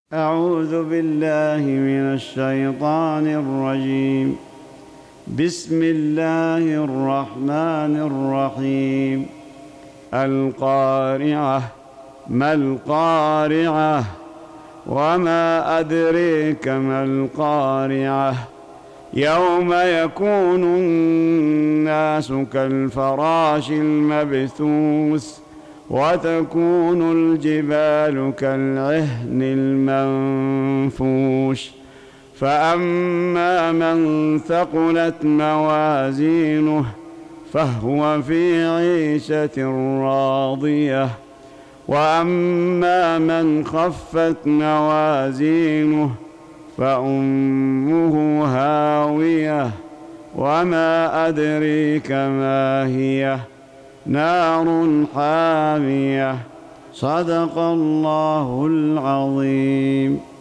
أعوذ بالله من الشيطان الرجيم. بسم الله الرحمن الرحيم. القارعة. ما القارعة؟ وما أدريك ما القارعة؟ يوم يكون الناس كالفراش المبثوث وتكون الجبال كالعهن المنفوش. فأما من ثقلت موازينه فهو في عيشة راضية، وأما من خفت موازينه فأمه هاوية، وما أدريك ما هي، نار حامية. صدق الله العظيم.